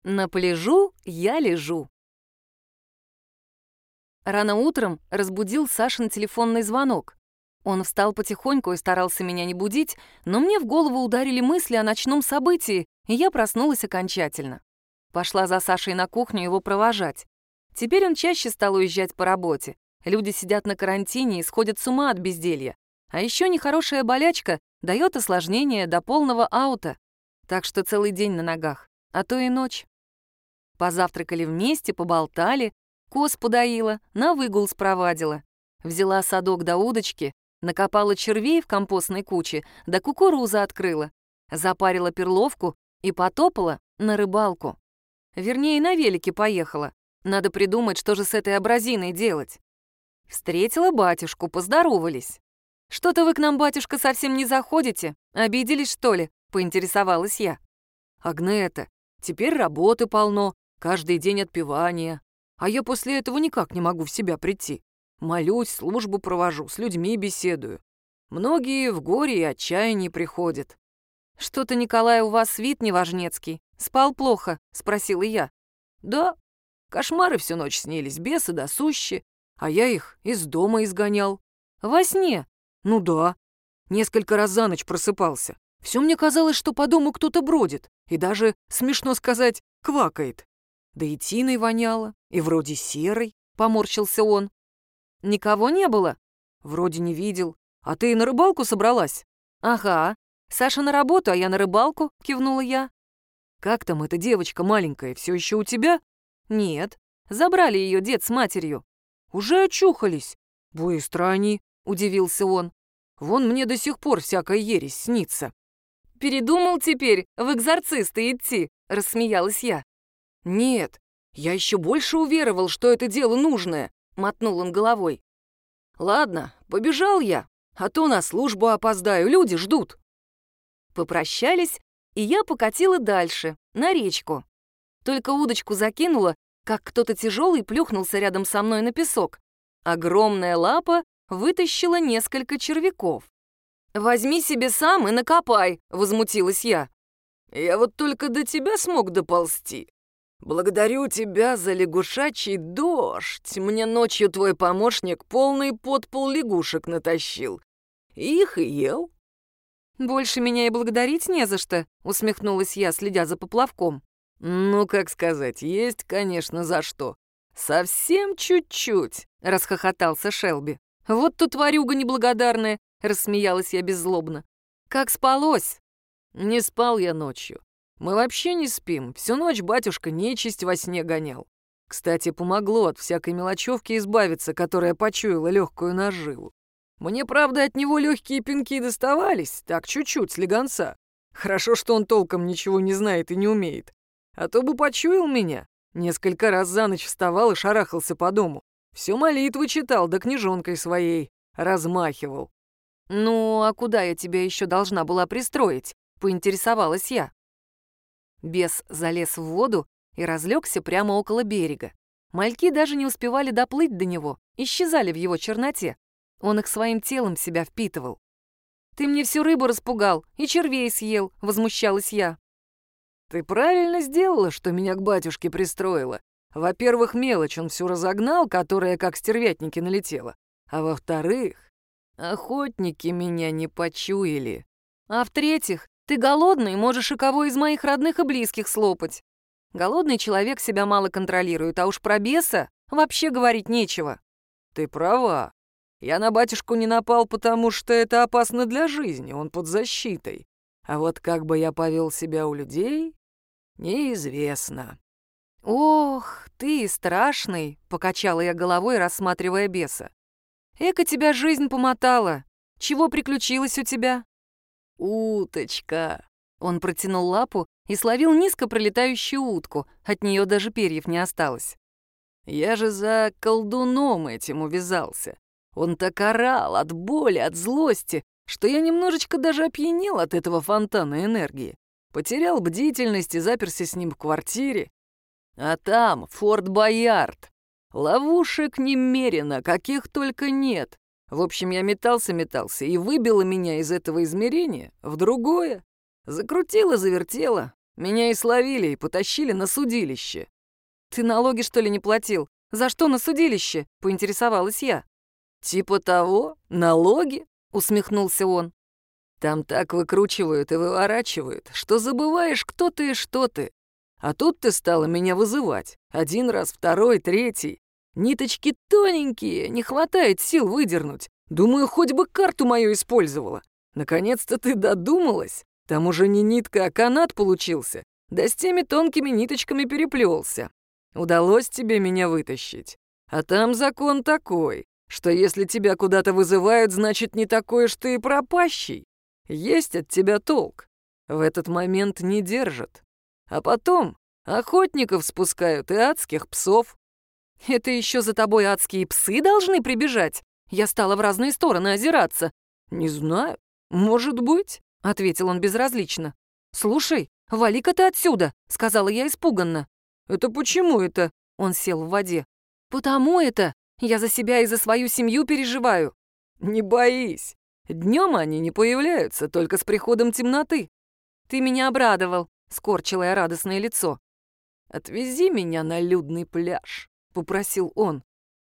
На пляжу я лежу. Рано утром разбудил Сашин телефонный звонок. Он встал потихоньку и старался меня не будить, но мне в голову ударили мысли о ночном событии, и я проснулась окончательно. Пошла за Сашей на кухню его провожать. Теперь он чаще стал уезжать по работе. Люди сидят на карантине и сходят с ума от безделья. А еще нехорошая болячка дает осложнение до полного аута. Так что целый день на ногах, а то и ночь. Позавтракали вместе, поболтали, коз подоила, на выгул спровадила. Взяла садок до удочки, накопала червей в компостной куче, да кукурузу открыла. Запарила перловку и потопала на рыбалку. Вернее, на велике поехала. Надо придумать, что же с этой абразиной делать. Встретила батюшку, поздоровались. «Что-то вы к нам, батюшка, совсем не заходите. Обиделись, что ли?» — поинтересовалась я. «Агнета, теперь работы полно, каждый день отпевания. А я после этого никак не могу в себя прийти. Молюсь, службу провожу, с людьми беседую. Многие в горе и отчаянии приходят». «Что-то, Николай, у вас вид неважнецкий. Спал плохо?» — спросила я. «Да, кошмары всю ночь снились, бесы да сущи, а я их из дома изгонял». «Во сне?» «Ну да. Несколько раз за ночь просыпался. Все мне казалось, что по дому кто-то бродит, и даже, смешно сказать, квакает. Да и тиной воняло, и вроде серой», — поморщился он. «Никого не было?» «Вроде не видел. А ты и на рыбалку собралась?» «Ага. Саша на работу, а я на рыбалку», — кивнула я. «Как там эта девочка маленькая, все еще у тебя?» «Нет. Забрали ее дед с матерью». «Уже очухались?» «Быстро они», — удивился он. «Вон мне до сих пор всякая ересь снится». «Передумал теперь в экзорцисты идти?» — рассмеялась я. «Нет, я еще больше уверовал, что это дело нужное», — мотнул он головой. «Ладно, побежал я, а то на службу опоздаю, люди ждут». Попрощались, и я покатила дальше, на речку. Только удочку закинула, как кто-то тяжелый плюхнулся рядом со мной на песок. Огромная лапа вытащила несколько червяков. «Возьми себе сам и накопай», — возмутилась я. «Я вот только до тебя смог доползти. Благодарю тебя за лягушачий дождь. Мне ночью твой помощник полный подпол лягушек натащил. Их и ел». «Больше меня и благодарить не за что», — усмехнулась я, следя за поплавком. «Ну, как сказать, есть, конечно, за что. Совсем чуть-чуть», — расхохотался Шелби. «Вот тут тварюга неблагодарная», — рассмеялась я беззлобно. «Как спалось?» «Не спал я ночью. Мы вообще не спим. Всю ночь батюшка нечисть во сне гонял. Кстати, помогло от всякой мелочевки избавиться, которая почуяла легкую наживу. Мне, правда, от него легкие пинки доставались, так чуть-чуть, слегонца. Хорошо, что он толком ничего не знает и не умеет. А то бы почуял меня. Несколько раз за ночь вставал и шарахался по дому. Все молитвы читал, да книжонкой своей размахивал». «Ну, а куда я тебя еще должна была пристроить?» — поинтересовалась я. Бес залез в воду и разлегся прямо около берега. Мальки даже не успевали доплыть до него, исчезали в его черноте. Он их своим телом в себя впитывал. «Ты мне всю рыбу распугал и червей съел», — возмущалась я. «Ты правильно сделала, что меня к батюшке пристроила. Во-первых, мелочь он всю разогнал, которая как стервятники налетела. А во-вторых, охотники меня не почуяли. А в-третьих, ты голодный, можешь и кого из моих родных и близких слопать. Голодный человек себя мало контролирует, а уж про беса вообще говорить нечего». «Ты права. Я на батюшку не напал, потому что это опасно для жизни, он под защитой. А вот как бы я повел себя у людей, неизвестно». «Ох, ты и страшный», — покачала я головой, рассматривая беса. «Эка тебя жизнь помотала. Чего приключилось у тебя?» «Уточка». Он протянул лапу и словил низко пролетающую утку, от нее даже перьев не осталось. «Я же за колдуном этим увязался. Он так орал от боли, от злости, что я немножечко даже опьянел от этого фонтана энергии. Потерял бдительность и заперся с ним в квартире. А там Форт Боярд. Ловушек немерено, каких только нет. В общем, я метался, и выбило меня из этого измерения в другое. Закрутило, завертело. Меня и словили, и потащили на судилище». «Ты налоги, что ли, не платил? За что на судилище?» — поинтересовалась я. «Типа того, налоги?» — усмехнулся он. «Там так выкручивают и выворачивают, что забываешь, кто ты и что ты. А тут ты стала меня вызывать. 1 раз, 2, 3. Ниточки тоненькие, не хватает сил выдернуть. Думаю, хоть бы карту мою использовала. Наконец-то ты додумалась. Там уже не нитка, а канат получился. Да с теми тонкими ниточками переплелся. Удалось тебе меня вытащить. А там закон такой, что если тебя куда-то вызывают, значит, не такой уж ты и пропащий. Есть от тебя толк. В этот момент не держат. А потом охотников спускают и адских псов». «Это еще за тобой адские псы должны прибежать?» Я стала в разные стороны озираться. «Не знаю. Может быть», — ответил он безразлично. «Слушай, вали-ка ты отсюда», — сказала я испуганно. «Это почему это?» Он сел в воде. «Потому это. Я за себя и за свою семью переживаю». «Не боись. Днем они не появляются, только с приходом темноты». «Ты меня обрадовал», — скорчила я радостное лицо. «Отвези меня на людный пляж», — попросил он.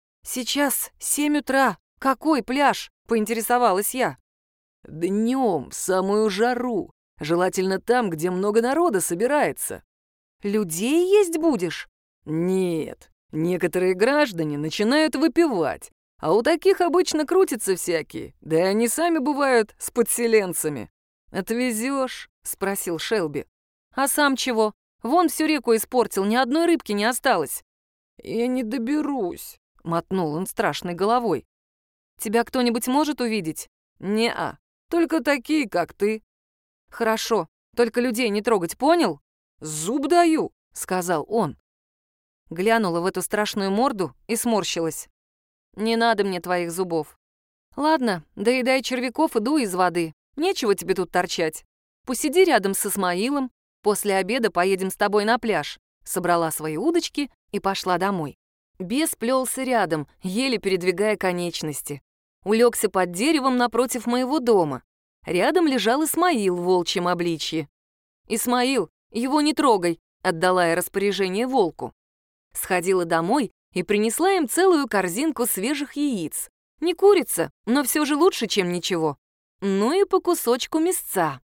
«Сейчас 7 утра. Какой пляж?» — поинтересовалась я. «Днем, в самую жару. Желательно там, где много народа собирается». «Людей есть будешь?» «Нет. Некоторые граждане начинают выпивать, а у таких обычно крутятся всякие, да и они сами бывают с подселенцами. Отвезешь?» — спросил Шелби. «А сам чего? Вон всю реку испортил, ни одной рыбки не осталось». «Я не доберусь», — мотнул он страшной головой. «Тебя кто-нибудь может увидеть?» «Не-а, только такие, как ты». «Хорошо, только людей не трогать, понял?» «Зуб даю», — сказал он. Глянула в эту страшную морду и сморщилась. «Не надо мне твоих зубов. Ладно, доедай червяков и дуй из воды. Нечего тебе тут торчать. Посиди рядом с Исмаилом. После обеда поедем с тобой на пляж». Собрала свои удочки и пошла домой. Бес плелся рядом, еле передвигая конечности. Улегся под деревом напротив моего дома. Рядом лежал Исмаил в волчьем обличье. «Исмаил, его не трогай», — отдала я распоряжение волку. Сходила домой и принесла им целую корзинку свежих яиц. Не курица, но все же лучше, чем ничего. Ну и по кусочку мясца.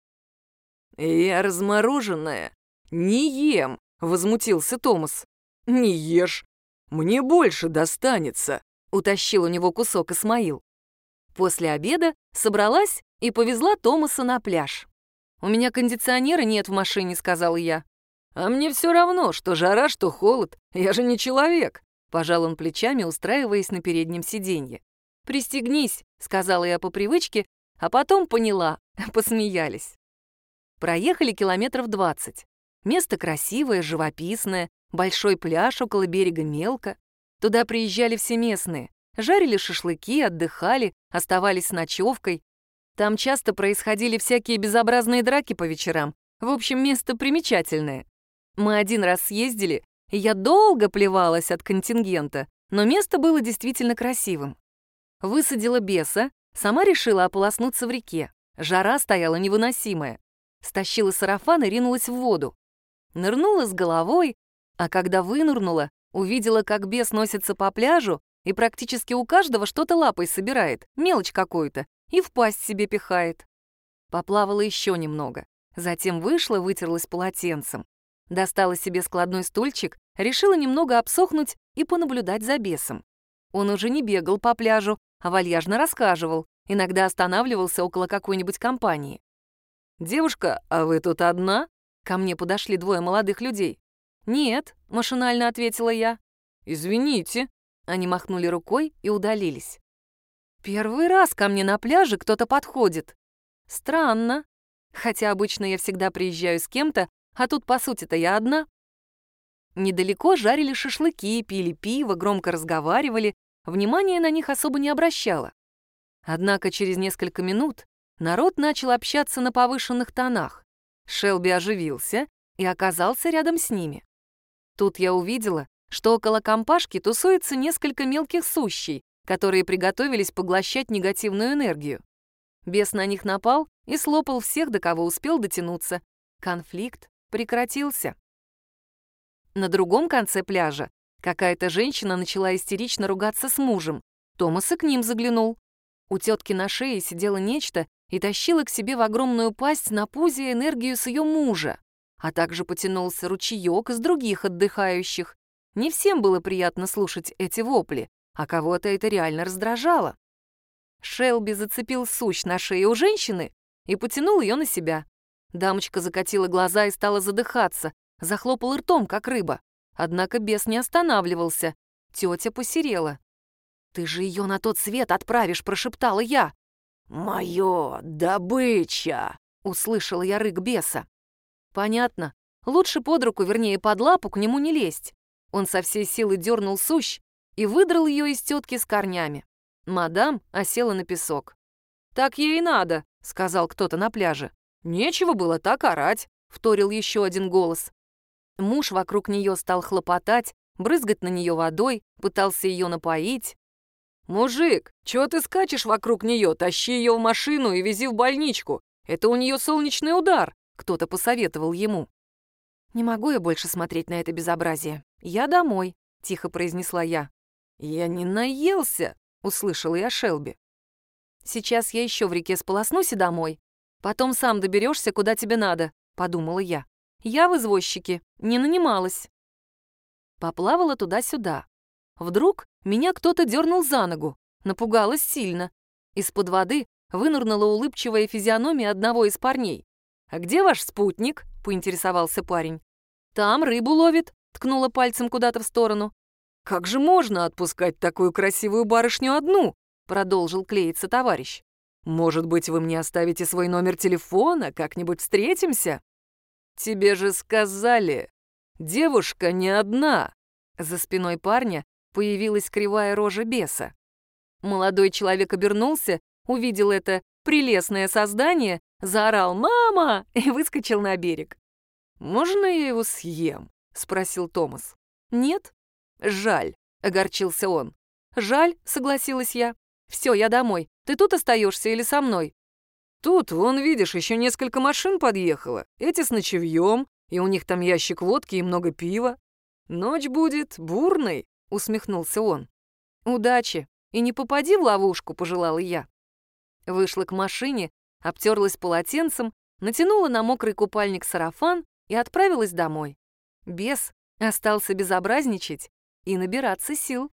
«Я размороженная не ем», — возмутился Томас. «Не ешь, мне больше достанется», — утащил у него кусок Исмаил. После обеда собралась и повезла Томаса на пляж. «У меня кондиционера нет в машине», — сказала я. «А мне все равно, что жара, что холод. Я же не человек», — пожал он плечами, устраиваясь на переднем сиденье. «Пристегнись», — сказала я по привычке, а потом поняла, посмеялись. Проехали километров 20. Место красивое, живописное, большой пляж около берега Мелка. Туда приезжали все местные, жарили шашлыки, отдыхали, оставались с ночевкой. Там часто происходили всякие безобразные драки по вечерам. В общем, место примечательное. Мы один раз съездили, и я долго плевалась от контингента, но место было действительно красивым. Высадила беса, сама решила ополоснуться в реке. Жара стояла невыносимая. Стащила сарафан и ринулась в воду. Нырнула с головой, а когда вынырнула, увидела, как бес носится по пляжу и практически у каждого что-то лапой собирает, мелочь какую-то, и в пасть себе пихает. Поплавала еще немного. Затем вышла, вытерлась полотенцем. Достала себе складной стульчик, решила немного обсохнуть и понаблюдать за бесом. Он уже не бегал по пляжу, а вальяжно рассказывал, иногда останавливался около какой-нибудь компании. «Девушка, а вы тут одна?» Ко мне подошли 2 молодых людей. «Нет», — машинально ответила я. «Извините». Они махнули рукой и удалились. Первый раз ко мне на пляже кто-то подходит. Странно. Хотя обычно я всегда приезжаю с кем-то, а тут, по сути-то, я одна. Недалеко жарили шашлыки, пили пиво, громко разговаривали, внимания на них особо не обращала. Однако через несколько минут народ начал общаться на повышенных тонах. Шелби оживился и оказался рядом с ними. Тут я увидела, что около компашки тусуется несколько мелких сущий, которые приготовились поглощать негативную энергию. Бес на них напал и слопал всех, до кого успел дотянуться. Конфликт прекратился. На другом конце пляжа какая-то женщина начала истерично ругаться с мужем. Томас и к ним заглянул. У тетки на шее сидело нечто и тащило к себе в огромную пасть на пузе энергию с ее мужа, а также потянулся ручеек из других отдыхающих. Не всем было приятно слушать эти вопли, а кого-то это реально раздражало. Шелби зацепил сущ на шее у женщины и потянул ее на себя. Дамочка закатила глаза и стала задыхаться, захлопала ртом, как рыба. Однако бес не останавливался. Тетя посерела. «Ты же ее на тот свет отправишь», — прошептала я. «Моё добыча!» — услышала я рык беса. Понятно. Лучше под руку, вернее, под лапу к нему не лезть. Он со всей силы дернул сущ и выдрал ее из тетки с корнями. Мадам осела на песок. «Так ей и надо», — сказал кто-то на пляже. «Нечего было так орать», — вторил еще один голос. Муж вокруг нее стал хлопотать, брызгать на нее водой, пытался ее напоить. «Мужик, чего ты скачешь вокруг нее? Тащи ее в машину и вези в больничку. Это у нее солнечный удар», — кто-то посоветовал ему. «Не могу я больше смотреть на это безобразие. Я домой», — тихо произнесла я. «Я не наелся», — услышала я Шелби. «Сейчас я еще в реке сполоснусь и домой. Потом сам доберешься, куда тебе надо», — подумала я. Я в извозчике не нанималась. Поплавала туда-сюда. Вдруг меня кто-то дернул за ногу. Напугалась сильно. Из-под воды вынырнула улыбчивая физиономия одного из парней. «А где ваш спутник?» — поинтересовался парень. «Там рыбу ловит», — ткнула пальцем куда-то в сторону. «Как же можно отпускать такую красивую барышню одну?» — продолжил клеиться товарищ. «Может быть, вы мне оставите свой номер телефона, как-нибудь встретимся?» «Тебе же сказали, девушка не одна!» За спиной парня появилась кривая рожа беса. Молодой человек обернулся, увидел это прелестное создание, заорал «Мама!» и выскочил на берег. «Можно я его съем?» — спросил Томас. «Нет». «Жаль», — огорчился он. «Жаль», — согласилась я. «Все, я домой. Ты тут остаешься или со мной?» «Тут, вон, видишь, еще несколько машин подъехало. Эти с ночевьем, и у них там ящик водки и много пива. Ночь будет бурной», — усмехнулся он. «Удачи, и не попади в ловушку», — пожелала я. Вышла к машине, обтерлась полотенцем, натянула на мокрый купальник сарафан и отправилась домой. Бес остался безобразничать и набираться сил.